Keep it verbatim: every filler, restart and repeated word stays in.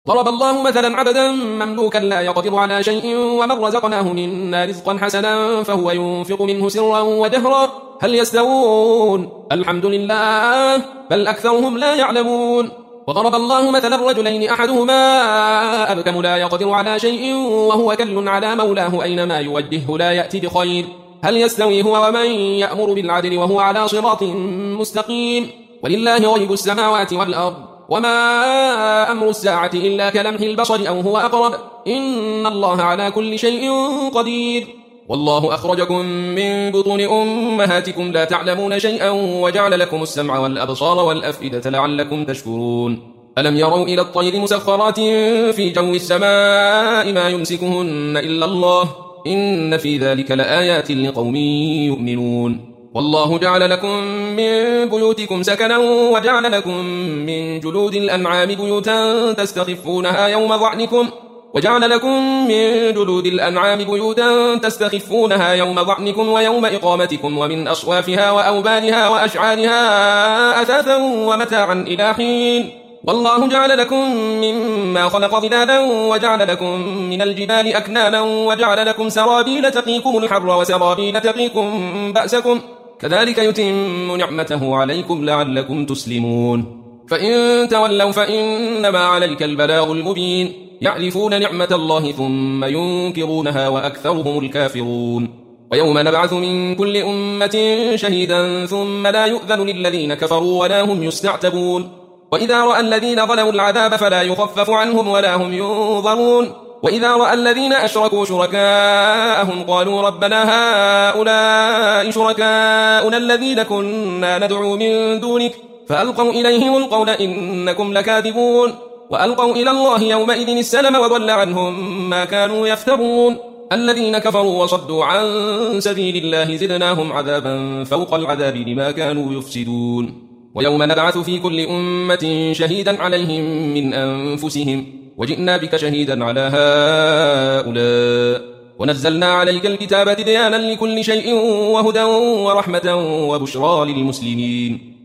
ضرب الله مثلا عبدا مملوكا لا يقدر على شيء ومن رزقناه منا رزقا حسنا فهو ينفق منه سرا وجهرا هل يستوون الحمد لله بل أكثرهم لا يعلمون. وضرب الله مثلا رجلين أحدهما أبكم لا يقدر على شيء وهو كل على مولاه أينما يوجهه لا يأتي بخير هل يستوي هو ومن يأمر بالعدل وهو على صراط مستقيم. ولله غيب السماوات والأرض وما أمر الساعة إلا كلمح البصر أو هو أقرب إن الله على كل شيء قدير. والله أخرجكم من بطون أمهاتكم لا تعلمون شيئا وجعل لكم السمع والأبصار والأفئدة لعلكم تشكرون. ألم يروا إلى الطير مسخرات في جو السماء ما يمسكهن إلا الله إن في ذلك لآيات لقوم يؤمنون. والله جعل لكم من بيوتكم سكنا وجعل لكم من جلود الأنعام بيوتا تستخفونها يوم ظعنكم وجعل لكم من جلود الأنعام بيوتا تستخفونها يوم ظعنكم ويوم إقامتكم ومن أصوافها وأوبانها وأشعارها أثاثا ومتاعا إلى حين. والله جعل لكم مما خلق ظلالا وجعل لكم من الجبال أكنانا وجعل لكم سرابيل تقيكم الحر وسرابيل تقيكم بأسكم كذلك يتم نعمته عليكم لعلكم تسلمون. فإن تولوا فإنما عليك البلاغ المبين يعرفون نعمة الله ثم ينكرونها وأكثرهم الكافرون. ويوم نبعث من كل أمة شهيدا ثم لا يؤذن للذين كفروا ولا هم يستعتبون. وإذا رأى الذين ظلموا العذاب فلا يخفف عنهم ولا هم ينظرون. وإذا رأى الذين أشركوا شركاءهم قالوا ربنا هؤلاء شركاؤنا الذين كنا ندعو من دونك فألقوا إليهم القول إنكم لكاذبون. وألقوا إلى الله يومئذ السلم وضل عنهم ما كانوا يفترون. الذين كفروا وصدوا عن سبيل الله زدناهم عذابا فوق العذاب بما كانوا يفسدون. ويوم نبعث في كل أمة شهيدا عليهم من أنفسهم وجئنا بك شهيدا على هؤلاء ونزلنا عليك الكتاب تبيانا لكل شيء وهدى ورحمة وبشرى للمسلمين.